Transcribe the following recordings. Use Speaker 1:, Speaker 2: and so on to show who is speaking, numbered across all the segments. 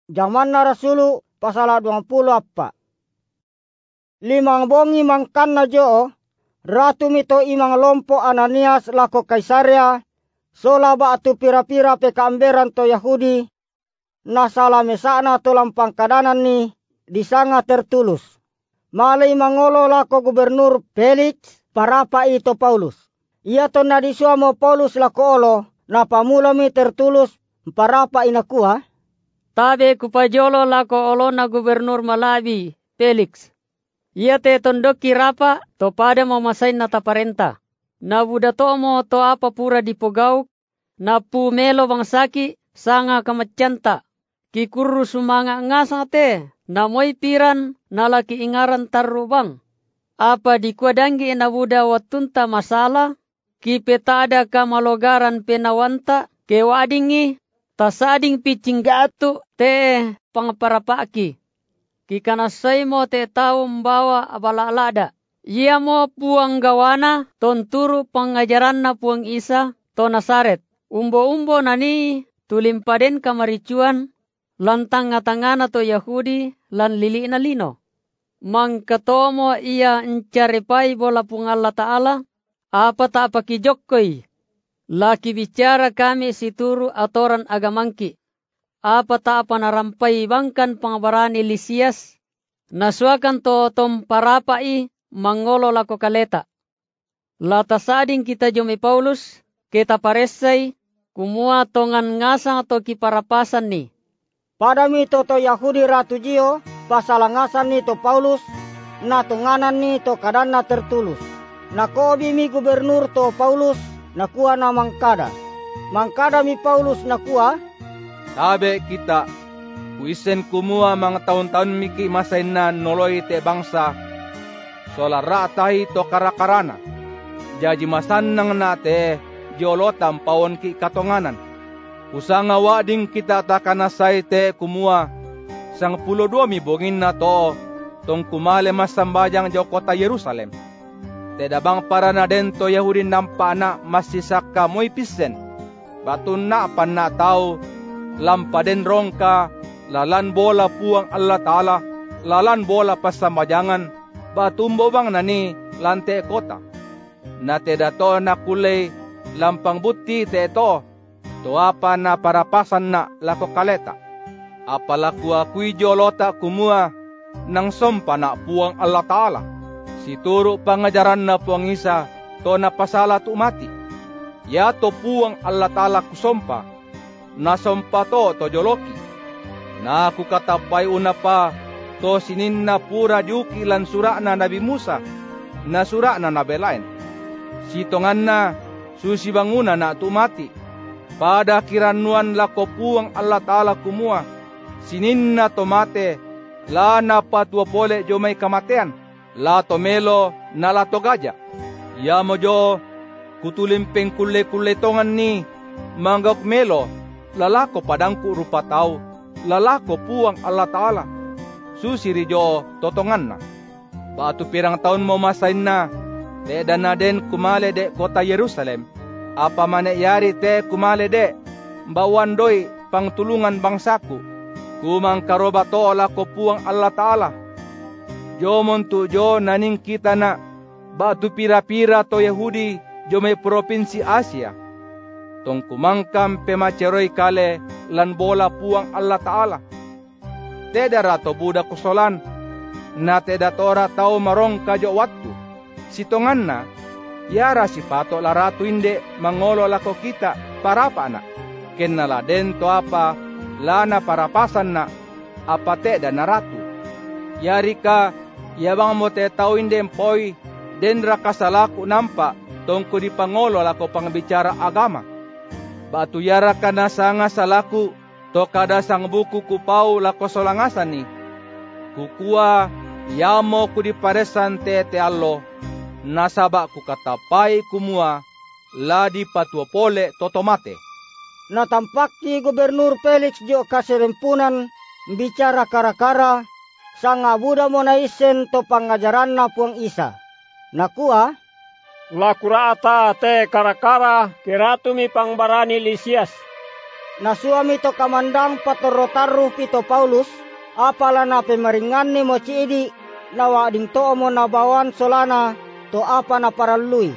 Speaker 1: Jaman na rasulu pasala 20 apa. Limang bongi mangkan na jo, ratu mito imang lompo Ananias lako Kaisarea, sola ba atu pira-pira pekaamberan to Yahudi, na salame sana to lampang kadanan ni disanga Tertulus. Malay mangolo lako gubernur Felix parapa ito Paulus. Ia to na disua mo Paulus lako olo, na pamula mi Tertulus parapa inakuha.
Speaker 2: Tabe kupajolo lako olo na gubernur Malawi Felix. Ia te tondoki rapa to pada mamasain na taparenta. Na budato mo to apa pura dipogauk, na pumelo bangsaki sanga kamacanta. Kikuru sumanga ngasang te, na moy piran na laki ingaran tarubang. Apa dikuadangi na buda watunta masala, kipeta ada kamalogaran penawanta, kewadingi, tasading picinggatu te pangparapaki. Kikanasay mo te tao mbawa abalalada. Ia mo puang gawana tonturu pangajaran na puang isa to Nasaret. Umbo-umbo nani tulimpaden kamaricuan lantang ngatangana to Yahudi lan lili na lino. Mangkatomo ia encarepay bola pung Allah Ta'ala apa ta pakijokkoy. Laki bicara kami situru atoran agamangki. Apa ta panarampay bangkan pangabarani Lisias, nasuakan to tom parapai mangolo lako kaleta. Latasading kita jome Paulus, kita paresay, kumua tongan ngasang to kiparapasan ni.
Speaker 1: Padami to Yahudi ratu jio, pasalangasan ni to Paulus, na tunganan ni to kadana Tertulus. Nakobi mi gubernur to Paulus, nakuha na mangkada. Mangkada mi Paulus nakuha,
Speaker 3: tabe kita, kuisen kumua mga taon-taon miki masain na noloy te bangsa, sola ratahi to karakarana, jaji masan nang nate, jolotam pawon ki katonganan. Usanga wading kita takanasay te kumua, sang 12 mi bongin na to, tong kumale masambajang jo kota Yerusalem. Te dabang para na den to Yahudin nampana masisaka moy pisen, batun na pan na tao, lampaden rongka, lalan bola puang Allah Ta'ala, lalan bola pasamajangan, batumbo bang nani lante kota. Na te dato na kulay lampang buti te ito, to apa na parapasan na lako kaleta. Apalaku akui jolota kumua nang sompa na puang Allah Ta'ala. Situro pangajaran na puang isa, to napasala tu mati. Ya to puang Allah Ta'ala kusompa, nasompa to joloki. Na aku katapay una pa to sinin na pura juki lan sura na Nabi Musa na sura na nabelain. Sitongan na susi banguna na tumati. Pada kiranuan lako puang Allah Ta'ala kumua sinin na tomate la na patwa pole jo may kamatean la tomelo na la togaja. Ya mo jo kutulimpeng kule tongan ni manggok melo lalako padangku rupa tau, lalako puang Allah Ta'ala. Susiri jo totongan na. Batu pirang tahun mo masain na, te dana den kumale de kota Yerusalem. Apa mane yari te kumale de, mbawan doi pangtulungan bangsaku. Kumang karoba to lako puang Allah Ta'ala. Jo montu jo naning kita na, batu pira-pira to Yahudi jo may provinsi Asia. Tong kumangkam pemaceroy kale lan bola puang Allah Ta'ala. Teda rato buda kusolan, na teda tora tao marong kajo watu. Sitongan na, yara si pato la ratu inde mangolo lako kita parapa na. Kenala den to apa, lana parapasan na, apa teda na ratu. Yari ka, yabang mo te tao inde empoy, den rakasalaku nampa, tongko di pangolo lako pangbicara agama. Batu yara kana sanga salaku to kada sang buku kupau lako solangasan ni. Kukua yamo ku di paresan te allo nasaba ku katapai kumua la di patwa pole totomate.
Speaker 1: Natampaki gubernur Felix jo kaserempunan bicara kara-kara sanga buda mo na isen to pangajaran na puang isa. Nakua,
Speaker 4: lakurata te karakara kiratu mi pangbarani Lisias.
Speaker 1: Na suami to kamandang patoro-taruh pito Paulus, apala na pemaringan ni mo ciidi, na wading to mo nabawan solana, to apa na paralui.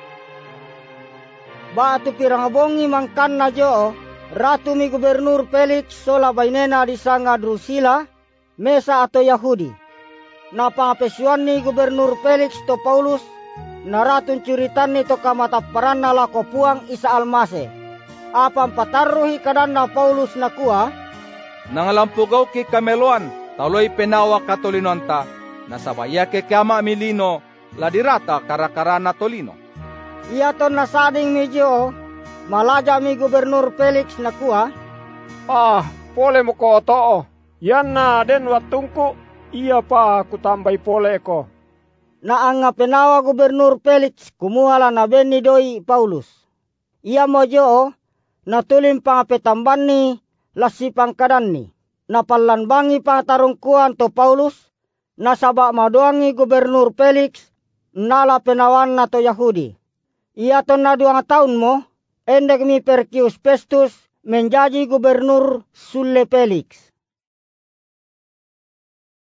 Speaker 1: Ba atu pirangabongi mangkan na jo, ratu mi gubernur Felix sola bainena di sanga Drusila, mesa atau Yahudi. Na pangapesuan ni gubernur Felix to Paulus, na ratun curitan ni to kamataparan na lako puang Isa Almase. Apang pataruhi kadan na Paulus na kuha,
Speaker 3: nangalampugaw ki kameluan, taloy penawa katolinonta, nasabaya ke kiama milino, ladirata karakarana tolino.
Speaker 1: Iya ton nasading medyo, malaja mi gubernur Felix na kuha.
Speaker 4: Pole mo ko to. Yan na den watungku, iya pa kutambay pole ko.
Speaker 1: Na ang penawa gubernur Felix kumuhala na benidoi Paulus. Iya mo jo, natulim pangapetamban ni lasi pangkadan ni. Napalanbangi pangatarungkuan to Paulus, nasaba maduangi gubernur Felix, nala penawan na to Yahudi. Iya ton na 2 tahun mo, endek mi Perkius Festus menjadi gubernur sulle Felix.